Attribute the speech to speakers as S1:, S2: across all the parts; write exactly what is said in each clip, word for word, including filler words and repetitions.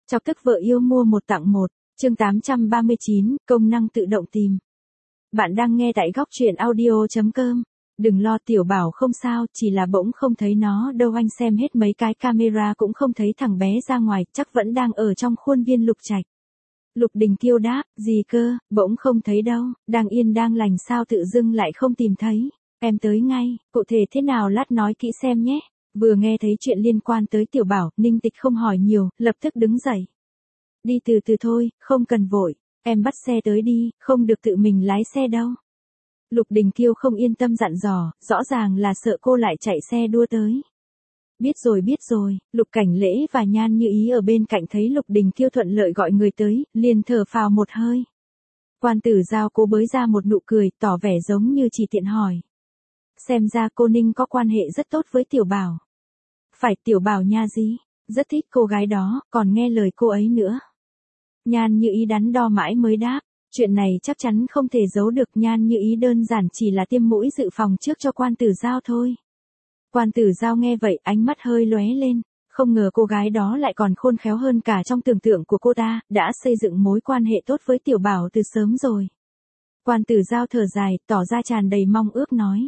S1: Chọc tức vợ yêu mua một tặng một, chương tám trăm ba mươi chín, công năng tự động tìm. Bạn đang nghe tại góc truyện audio chấm com. Đừng lo, Tiểu Bảo không sao, chỉ là bỗng không thấy nó đâu, anh xem hết mấy cái camera cũng không thấy thằng bé ra ngoài, chắc vẫn đang ở trong khuôn viên Lục Trạch. Lục Đình Kiêu đáp, gì cơ, bỗng không thấy đâu, đang yên đang lành sao tự dưng lại không tìm thấy. Em tới ngay, cụ thể thế nào lát nói kỹ xem nhé. Vừa nghe thấy chuyện liên quan tới Tiểu Bảo, Ninh Tịch không hỏi nhiều, lập tức đứng dậy. Đi từ từ thôi, không cần vội, em bắt xe tới đi, không được tự mình lái xe đâu. Lục Đình Kiêu không yên tâm dặn dò, rõ ràng là sợ cô lại chạy xe đua tới. Biết rồi biết rồi, Lục Cảnh Lễ và Nhan Như Ý ở bên cạnh thấy Lục Đình Kiêu thuận lợi gọi người tới, liền thở phào một hơi. Quan Tử Giao cố bới ra một nụ cười, tỏ vẻ giống như chỉ tiện hỏi. Xem ra cô Ninh có quan hệ rất tốt với Tiểu Bảo. Phải, Tiểu Bảo nha gì, rất thích cô gái đó, còn nghe lời cô ấy nữa. Nhan Như Ý đắn đo mãi mới đáp, chuyện này chắc chắn không thể giấu được. Nhan Như Ý đơn giản chỉ là tiêm mũi dự phòng trước cho Quan Tử Giao thôi. Quan Tử Giao nghe vậy, ánh mắt hơi lóe lên, không ngờ cô gái đó lại còn khôn khéo hơn cả trong tưởng tượng của cô ta, đã xây dựng mối quan hệ tốt với Tiểu Bảo từ sớm rồi. Quan Tử Giao thở dài, tỏ ra tràn đầy mong ước nói.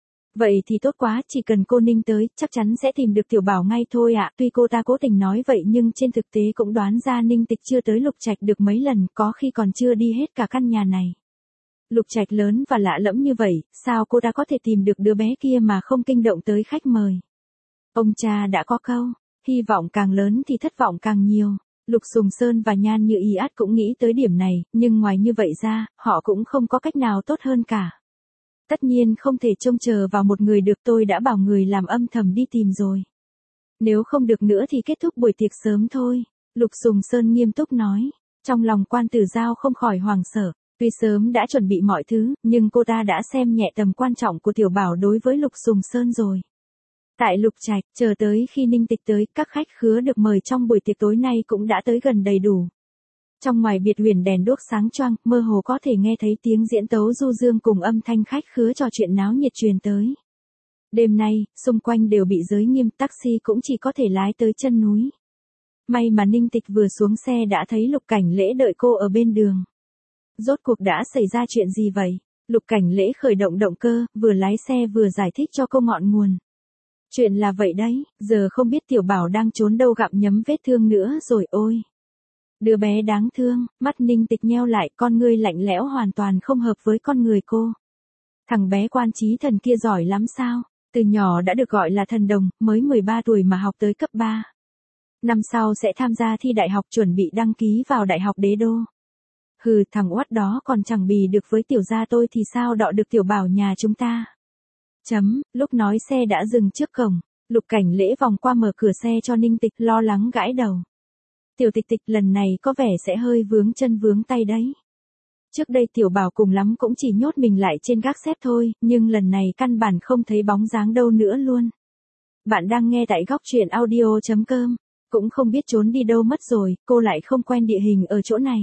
S1: Vậy thì tốt quá, chỉ cần cô Ninh tới, chắc chắn sẽ tìm được Tiểu Bảo ngay thôi ạ. Tuy cô ta cố tình nói vậy nhưng trên thực tế cũng đoán ra Ninh Tịch chưa tới Lục Trạch được mấy lần, có khi còn chưa đi hết cả căn nhà này. Lục Trạch lớn và lạ lẫm như vậy, sao cô ta có thể tìm được đứa bé kia mà không kinh động tới khách mời. Ông cha đã có câu, hy vọng càng lớn thì thất vọng càng nhiều. Lục Sùng Sơn và Nhan Như Ý ắt cũng nghĩ tới điểm này, nhưng ngoài như vậy ra, họ cũng không có cách nào tốt hơn cả. Tất nhiên không thể trông chờ vào một người được, tôi đã bảo người làm âm thầm đi tìm rồi. Nếu không được nữa thì kết thúc buổi tiệc sớm thôi, Lục Sùng Sơn nghiêm túc nói. Trong lòng Quan Tử Giao không khỏi hoảng sợ, tuy sớm đã chuẩn bị mọi thứ, nhưng cô ta đã xem nhẹ tầm quan trọng của Tiểu Bảo đối với Lục Sùng Sơn rồi. Tại Lục Trạch, chờ tới khi Ninh Tịch tới, các khách khứa được mời trong buổi tiệc tối nay cũng đã tới gần đầy đủ. Trong ngoài biệt huyền đèn đuốc sáng choang, mơ hồ có thể nghe thấy tiếng diễn tấu du dương cùng âm thanh khách khứa trò chuyện náo nhiệt truyền tới. Đêm nay, xung quanh đều bị giới nghiêm, taxi cũng chỉ có thể lái tới chân núi. May mà Ninh Tịch vừa xuống xe đã thấy Lục Cảnh Lễ đợi cô ở bên đường. Rốt cuộc đã xảy ra chuyện gì vậy? Lục Cảnh Lễ khởi động động cơ, vừa lái xe vừa giải thích cho cô ngọn nguồn. Chuyện là vậy đấy, giờ không biết Tiểu Bảo đang trốn đâu gặm nhấm vết thương nữa rồi, ôi. Đứa bé đáng thương, mắt Ninh Tịch nheo lại, con ngươi lạnh lẽo hoàn toàn không hợp với con người cô. Thằng bé Quan Chí Thần kia giỏi lắm sao, từ nhỏ đã được gọi là thần đồng, mới mười ba tuổi mà học tới cấp ba. Năm sau sẽ tham gia thi đại học, chuẩn bị đăng ký vào Đại học Đế Đô. Hừ, thằng oát đó còn chẳng bì được với Tiểu gia tôi thì sao đọ được Tiểu Bảo nhà chúng ta. Chấm, lúc nói xe đã dừng trước cổng, Lục Cảnh Lễ vòng qua mở cửa xe cho Ninh Tịch, lo lắng gãi đầu. Tiểu Tịch Tịch, lần này có vẻ sẽ hơi vướng chân vướng tay đấy. Trước đây Tiểu Bảo cùng lắm cũng chỉ nhốt mình lại trên gác xếp thôi, nhưng lần này căn bản không thấy bóng dáng đâu nữa luôn. Bạn đang nghe tại góc truyện audio chấm com, cũng không biết trốn đi đâu mất rồi, cô lại không quen địa hình ở chỗ này.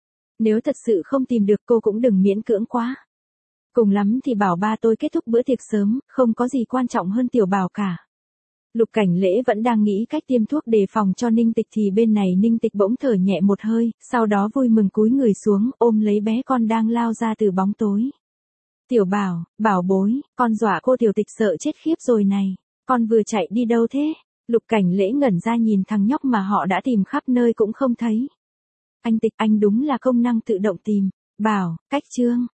S1: Nếu thật sự không tìm được cô cũng đừng miễn cưỡng quá. Cùng lắm thì bảo ba tôi kết thúc bữa tiệc sớm, không có gì quan trọng hơn Tiểu Bảo cả. Lục Cảnh Lễ vẫn đang nghĩ cách tiêm thuốc đề phòng cho Ninh Tịch thì bên này Ninh Tịch bỗng thở nhẹ một hơi, sau đó vui mừng cúi người xuống, ôm lấy bé con đang lao ra từ bóng tối. Tiểu Bảo, bảo bối, con dọa cô Tiểu Tịch sợ chết khiếp rồi này, con vừa chạy đi đâu thế? Lục Cảnh Lễ ngẩn ra nhìn thằng nhóc mà họ đã tìm khắp nơi cũng không thấy. Anh Tịch, anh đúng là công năng tự động tìm. Bảo, cách chương,